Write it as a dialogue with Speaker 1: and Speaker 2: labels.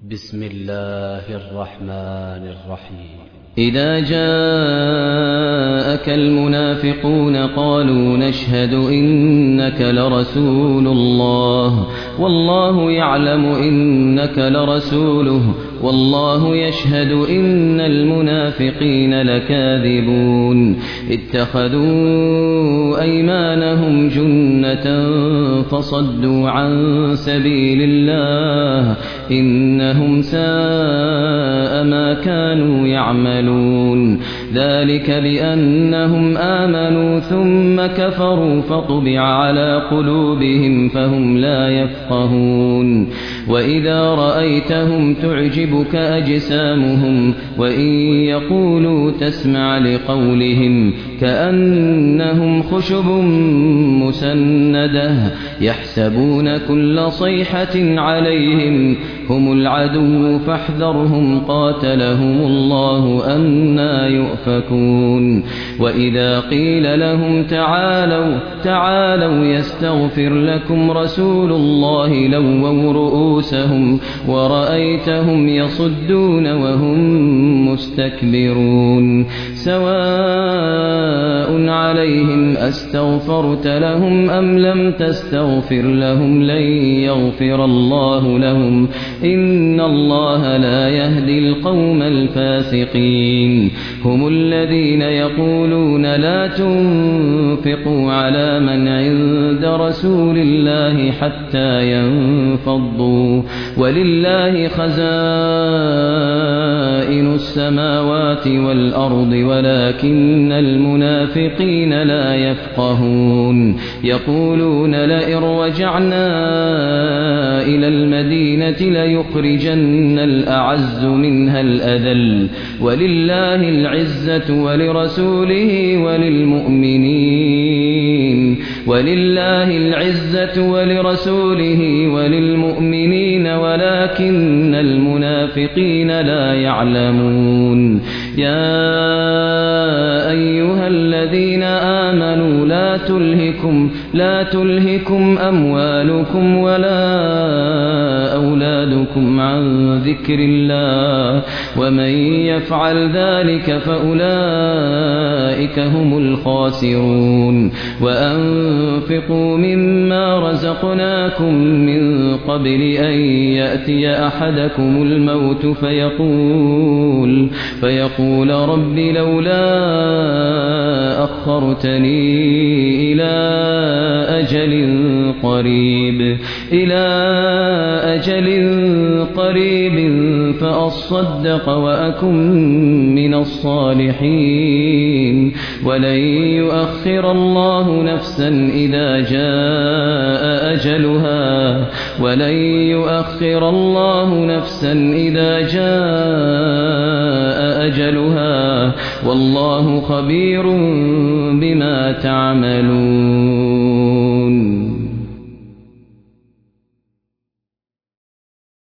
Speaker 1: بسم الله الرحمن الرحيم.
Speaker 2: إذا جاءك المنافقون قالوا نشهد إنك لرسول الله والله يعلم إنك لرسوله والله يشهد إن المنافقين لكاذبون اتخذوا أيمانهم جنة فصدوا عن سبيل الله إنهم ساء ما كانوا يعملون ذلك بأنهم آمنوا ثم كفروا فطبع على قلوبهم فهم لا يفقهون وإذا رأيتهم تعجبك أجسامهم وإن يقولوا تسمع لقولهم كأنهم خشب مسندة يحسبون كل صيحة عليهم هم العدو فاحذرهم قاتلهم الله أنى يؤفكون وإذا قيل لهم تعالوا يستغفر لكم رسول الله لووا رؤوسهم ورأيتهم يصدون وهم مستكبرون سواء عليهم أستغفرت لهم أم لم تستغفر لهم لن يغفر الله لهم إن الله لا يهدي القوم الفاسقين هم الذين يقولون لا تنفقوا على من عند رسول الله حتى ينفضوا ولله خزائن السماوات والأرض ولكن المنافقين لا يفقهون يقولون لئن رجعنا إلى المدينة ليخرجن الأعز منها الأذل ولله العزة ولرسوله وللمؤمنين ولكن المنافقين لا يعلمون يا أيها الذين آمنوا لا تلهكم أموالكم ولا أولادكم عن ذكر الله ومن يفعل ذلك فأولئك هم الخاسرون وأنفقوا مما رزقناكم من قبل أن يأتي أحدكم الموت فيقول رب لولا أخرتني إلى أجل قريب فأصدق وأكن من الصالحين ولن يؤخر الله نفسا إذا جاء أجلها والله خبير بما تعملون.